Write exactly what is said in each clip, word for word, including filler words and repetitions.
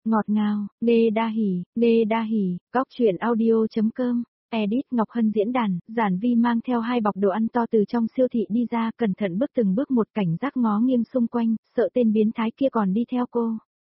Ngọt ngào, Nê Đa Hỉ, Nê Đa Hỉ, Góc truyện audio.com, edit Ngọc Hân diễn đàn, Giản Vi mang theo hai bọc đồ ăn to từ trong siêu thị đi ra, cẩn thận bước từng bước một, cảnh giác ngó nghiêng xung quanh, sợ tên biến thái kia còn đi theo cô.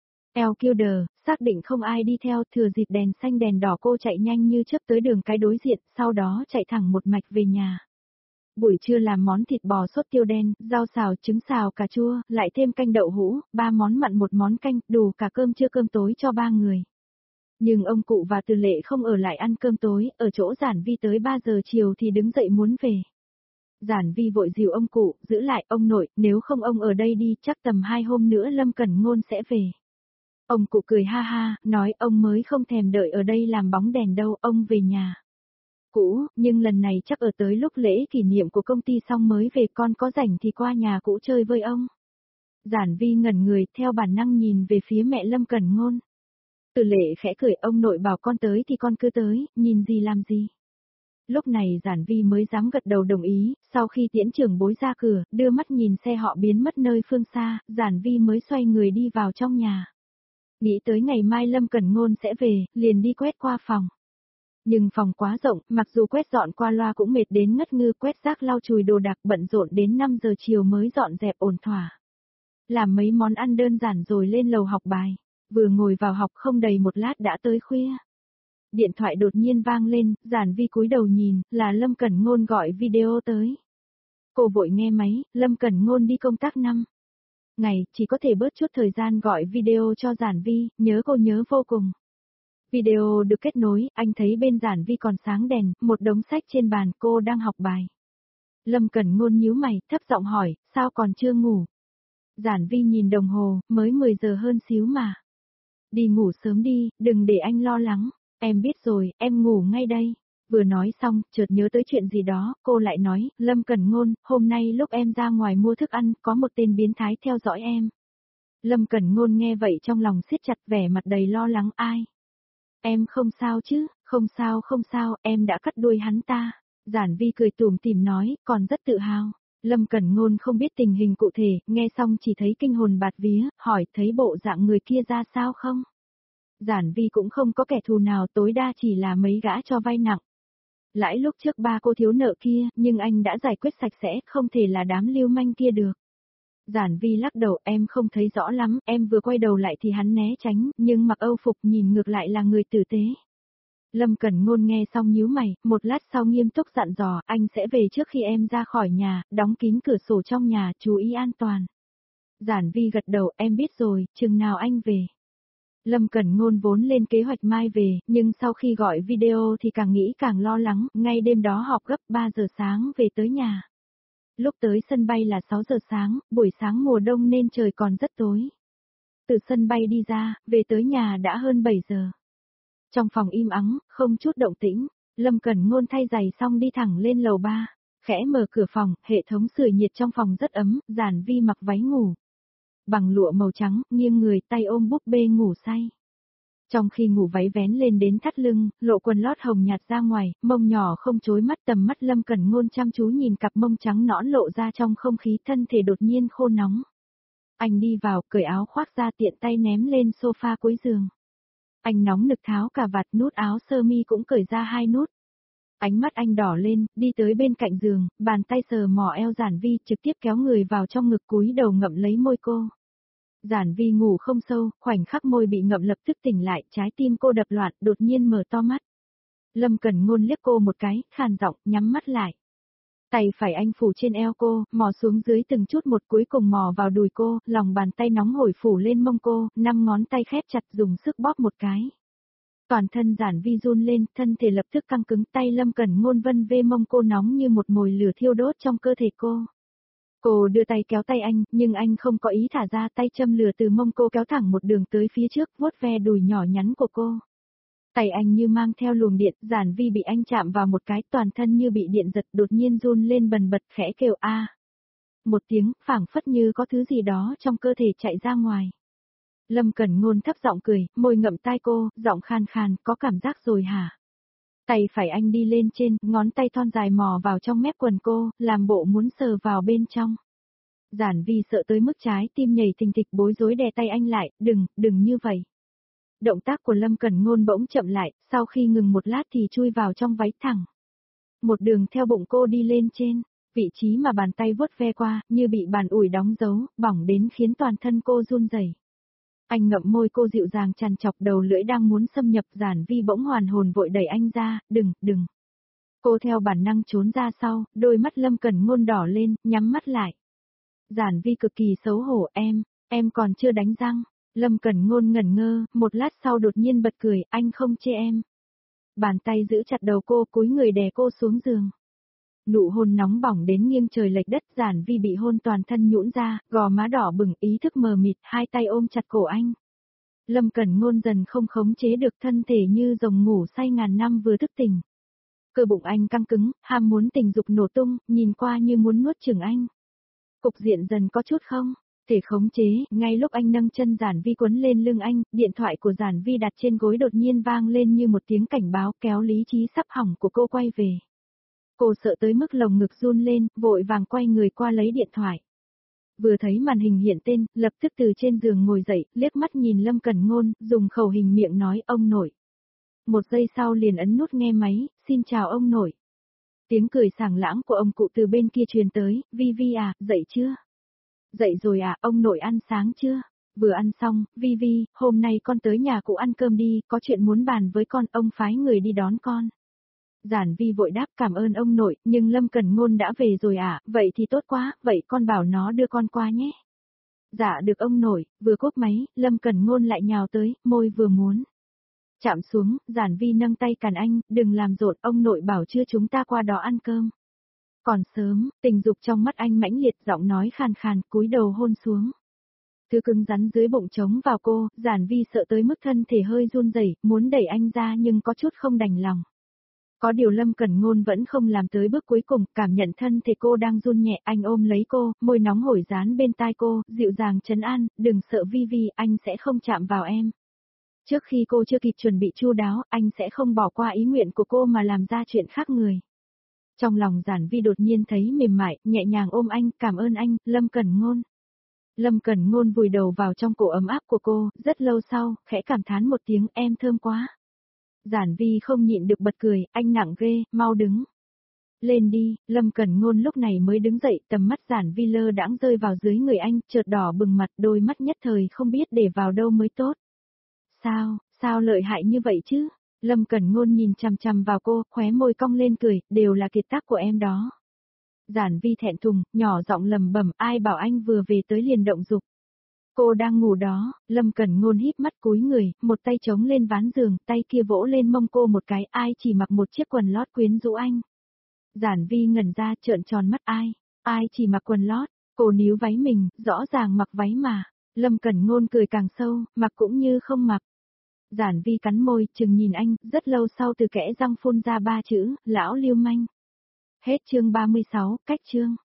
eo kiu đờ, xác định không ai đi theo, thừa dịp đèn xanh đèn đỏ cô chạy nhanh như chớp tới đường cái đối diện, sau đó chạy thẳng một mạch về nhà. Buổi trưa làm món thịt bò sốt tiêu đen, rau xào, trứng xào, cà chua, lại thêm canh đậu hũ, ba món mặn một món canh, đủ cả cơm trưa cơm tối cho ba người. Nhưng ông cụ và Từ Lệ không ở lại ăn cơm tối, ở chỗ Giản Vi tới ba giờ chiều thì đứng dậy muốn về. Giản Vi vội dìu ông cụ, giữ lại, ông nội, nếu không ông ở đây đi, chắc tầm hai hôm nữa Lâm Cẩn Ngôn sẽ về. Ông cụ cười ha ha, nói ông mới không thèm đợi ở đây làm bóng đèn đâu, ông về nhà. Cũ, nhưng lần này chắc ở tới lúc lễ kỷ niệm của công ty xong mới về, con có rảnh thì qua nhà cũ chơi với ông. Giản Vi ngẩn người, theo bản năng nhìn về phía mẹ Lâm Cẩn Ngôn. Từ Lệ khẽ cười, ông nội bảo con tới thì con cứ tới, nhìn gì làm gì. Lúc này Giản Vi mới dám gật đầu đồng ý, sau khi tiễn trưởng bối ra cửa, đưa mắt nhìn xe họ biến mất nơi phương xa, Giản Vi mới xoay người đi vào trong nhà. Nghĩ tới ngày mai Lâm Cẩn Ngôn sẽ về, liền đi quét qua phòng. Nhưng phòng quá rộng, mặc dù quét dọn qua loa cũng mệt đến ngất ngư, quét rác lau chùi đồ đạc bận rộn đến năm giờ chiều mới dọn dẹp ổn thỏa. Làm mấy món ăn đơn giản rồi lên lầu học bài, vừa ngồi vào học không đầy một lát đã tới khuya. Điện thoại đột nhiên vang lên, Giản Vi cúi đầu nhìn, là Lâm Cẩn Ngôn gọi video tới. Cô vội nghe máy, Lâm Cẩn Ngôn đi công tác năm ngày, chỉ có thể bớt chút thời gian gọi video cho Giản Vi, nhớ cô nhớ vô cùng. Video được kết nối, anh thấy bên Giản Vi còn sáng đèn, một đống sách trên bàn, cô đang học bài. Lâm Cẩn Ngôn nhíu mày, thấp giọng hỏi, sao còn chưa ngủ? Giản Vi nhìn đồng hồ, mới mười giờ hơn xíu mà. Đi ngủ sớm đi, đừng để anh lo lắng, em biết rồi, em ngủ ngay đây. Vừa nói xong, chợt nhớ tới chuyện gì đó, cô lại nói, Lâm Cẩn Ngôn, hôm nay lúc em ra ngoài mua thức ăn, có một tên biến thái theo dõi em. Lâm Cẩn Ngôn nghe vậy trong lòng siết chặt, vẻ mặt đầy lo lắng. Ai? Em không sao chứ? Không sao không sao, em đã cắt đuôi hắn ta. Giản Vi cười tủm tỉm nói, còn rất tự hào. Lâm Cẩn Ngôn không biết tình hình cụ thể, nghe xong chỉ thấy kinh hồn bạt vía, hỏi thấy bộ dạng người kia ra sao không? Giản Vi cũng không có kẻ thù nào, tối đa chỉ là mấy gã cho vay nặng. Lãi lúc trước ba cô thiếu nợ kia, nhưng anh đã giải quyết sạch sẽ, không thể là đám lưu manh kia được. Giản Vi lắc đầu, em không thấy rõ lắm, em vừa quay đầu lại thì hắn né tránh, nhưng mặc Âu phục nhìn ngược lại là người tử tế. Lâm Cẩn Ngôn nghe xong nhíu mày, một lát sau nghiêm túc dặn dò, anh sẽ về trước khi em ra khỏi nhà, đóng kín cửa sổ trong nhà, chú ý an toàn. Giản Vi gật đầu, em biết rồi, chừng nào anh về. Lâm Cẩn Ngôn vốn lên kế hoạch mai về, nhưng sau khi gọi video thì càng nghĩ càng lo lắng, ngay đêm đó họp gấp ba giờ sáng về tới nhà. Lúc tới sân bay là sáu giờ sáng, buổi sáng mùa đông nên trời còn rất tối. Từ sân bay đi ra, về tới nhà đã hơn bảy giờ. Trong phòng im ắng, không chút động tĩnh, Lâm Cẩn Ngôn thay giày xong đi thẳng lên lầu ba, khẽ mở cửa phòng, hệ thống sưởi nhiệt trong phòng rất ấm, Giản Vi mặc váy ngủ. Bằng lụa màu trắng, nghiêng người, tay ôm búp bê ngủ say. Trong khi ngủ váy vén lên đến thắt lưng, lộ quần lót hồng nhạt ra ngoài, mông nhỏ không chối mắt, tầm mắt Lâm Cẩn Ngôn chăm chú nhìn cặp mông trắng nõn lộ ra trong không khí, thân thể đột nhiên khô nóng. Anh đi vào, cởi áo khoác ra, tiện tay ném lên sofa cuối giường. Anh nóng nực tháo cà vạt, nút áo sơ mi cũng cởi ra hai nút. Ánh mắt anh đỏ lên, đi tới bên cạnh giường, bàn tay sờ mỏ eo Giản Vi, trực tiếp kéo người vào trong ngực, cúi đầu ngậm lấy môi cô. Giản Vi ngủ không sâu, khoảnh khắc môi bị ngậm lập tức tỉnh lại, trái tim cô đập loạn, đột nhiên mở to mắt. Lâm Cẩn Ngôn liếc cô một cái, khàn giọng, nhắm mắt lại. Tay phải anh phủ trên eo cô, mò xuống dưới từng chút một, cuối cùng mò vào đùi cô, lòng bàn tay nóng hổi phủ lên mông cô, năm ngón tay khép chặt dùng sức bóp một cái. Toàn thân Giản Vi run lên, thân thể lập tức căng cứng, tay Lâm Cẩn Ngôn vân vê mông cô nóng như một mồi lửa thiêu đốt trong cơ thể cô. Cô đưa tay kéo tay anh, nhưng anh không có ý thả ra, tay châm lửa từ mông cô kéo thẳng một đường tới phía trước, vuốt ve đùi nhỏ nhắn của cô. Tay anh như mang theo luồng điện, Giản Vi bị anh chạm vào một cái, toàn thân như bị điện giật, đột nhiên run lên bần bật, khẽ kêu a. Một tiếng, phảng phất như có thứ gì đó trong cơ thể chạy ra ngoài. Lâm Cẩn Ngôn thấp giọng cười, môi ngậm tai cô, giọng khan khan, có cảm giác rồi hả? Tay phải anh đi lên trên, ngón tay thon dài mò vào trong mép quần cô, làm bộ muốn sờ vào bên trong. Giản Vi sợ tới mức trái tim nhảy thình thịch, bối rối đè tay anh lại, đừng, đừng như vậy. động tác của Lâm Cẩn Ngôn bỗng chậm lại, sau khi ngừng một lát thì chui vào trong váy thẳng. Một đường theo bụng cô đi lên trên, vị trí mà bàn tay vuốt ve qua, như bị bàn ủi đóng dấu, bỏng đến khiến toàn thân cô run rẩy. Anh ngậm môi cô dịu dàng chằn chọc, đầu lưỡi đang muốn xâm nhập, Giản Vi bỗng hoàn hồn vội đẩy anh ra, đừng, đừng. Cô theo bản năng trốn ra sau, đôi mắt Lâm Cẩn Ngôn đỏ lên, nhắm mắt lại. Giản Vi cực kỳ xấu hổ, em, em còn chưa đánh răng. Lâm Cẩn Ngôn ngẩn ngơ, một lát sau đột nhiên bật cười, anh không chê em. Bàn tay giữ chặt đầu cô, cúi người đè cô xuống giường. Nụ hôn nóng bỏng đến nghiêng trời lệch đất, Giản Vi bị hôn toàn thân nhũn ra, gò má đỏ bừng, ý thức mờ mịt, hai tay ôm chặt cổ anh. Lâm Cẩn Ngôn dần không khống chế được, thân thể như rồng ngủ say ngàn năm vừa thức tỉnh. Cơ bụng anh căng cứng, ham muốn tình dục nổ tung, nhìn qua như muốn nuốt chửng anh. Cục diện dần có chút không thể khống chế, ngay lúc anh nâng chân Giản Vi quấn lên lưng anh, điện thoại của Giản Vi đặt trên gối đột nhiên vang lên như một tiếng cảnh báo, kéo lý trí sắp hỏng của cô quay về. Cô sợ tới mức lồng ngực run lên, vội vàng quay người qua lấy điện thoại. Vừa thấy màn hình hiện tên, lập tức từ trên giường ngồi dậy, liếc mắt nhìn Lâm Cẩn Ngôn, dùng khẩu hình miệng nói ông nội. Một giây sau liền ấn nút nghe máy, xin chào ông nội. Tiếng cười sảng lãng của ông cụ từ bên kia truyền tới, Vi Vi à, dậy chưa? Dậy rồi à, ông nội ăn sáng chưa? Vừa ăn xong, Vi Vi, hôm nay con tới nhà cụ ăn cơm đi, có chuyện muốn bàn với con, ông phái người đi đón con. Giản Vi vội đáp cảm ơn ông nội, nhưng Lâm Cẩn Ngôn đã về rồi à, vậy thì tốt quá, vậy con bảo nó đưa con qua nhé. Dạ được ông nội, vừa cúp máy, Lâm Cẩn Ngôn lại nhào tới, môi vừa muốn. Chạm xuống, Giản Vi nâng tay cản anh, đừng làm rộn, ông nội bảo chưa chúng ta qua đó ăn cơm. Còn sớm, tình dục trong mắt anh mãnh liệt, giọng nói khàn khàn, cúi đầu hôn xuống. Thứ cứng rắn dưới bụng trống vào cô, Giản Vi sợ tới mức thân thể hơi run rẩy, muốn đẩy anh ra nhưng có chút không đành lòng. Có điều Lâm Cẩn Ngôn vẫn không làm tới bước cuối cùng, cảm nhận thân thể cô đang run nhẹ, anh ôm lấy cô, môi nóng hổi dán bên tai cô, dịu dàng trấn an, đừng sợ Vi Vi, anh sẽ không chạm vào em. Trước khi cô chưa kịp chuẩn bị chu đáo, anh sẽ không bỏ qua ý nguyện của cô mà làm ra chuyện khác người. Trong lòng Giản Vi đột nhiên thấy mềm mại, nhẹ nhàng ôm anh, cảm ơn anh, Lâm Cẩn Ngôn. Lâm Cẩn Ngôn vùi đầu vào trong cổ ấm áp của cô, rất lâu sau, khẽ cảm thán một tiếng, em thơm quá. Giản Vi không nhịn được bật cười, anh nặng ghê, mau đứng. Lên đi, Lâm Cẩn Ngôn lúc này mới đứng dậy, tầm mắt Giản Vi lơ đãng rơi vào dưới người anh, chợt đỏ bừng mặt, đôi mắt nhất thời không biết để vào đâu mới tốt. Sao, sao lợi hại như vậy chứ? Lâm Cẩn Ngôn nhìn chằm chằm vào cô, khóe môi cong lên cười, đều là kiệt tác của em đó. Giản Vi thẹn thùng, nhỏ giọng lầm bẩm, ai bảo anh vừa về tới liền động dục. Cô đang ngủ đó, Lâm Cẩn Ngôn híp mắt cúi người, một tay chống lên ván giường, tay kia vỗ lên mông cô một cái, ai chỉ mặc một chiếc quần lót quyến rũ anh. Giản Vi ngẩn ra trợn tròn mắt, ai, ai chỉ mặc quần lót, cô níu váy mình, rõ ràng mặc váy mà. Lâm Cẩn Ngôn cười càng sâu, mặc cũng như không mặc. Giản Vi cắn môi, chừng nhìn anh, rất lâu sau từ kẽ răng phun ra ba chữ, lão lưu manh. Hết chương ba mươi sáu, cách chương.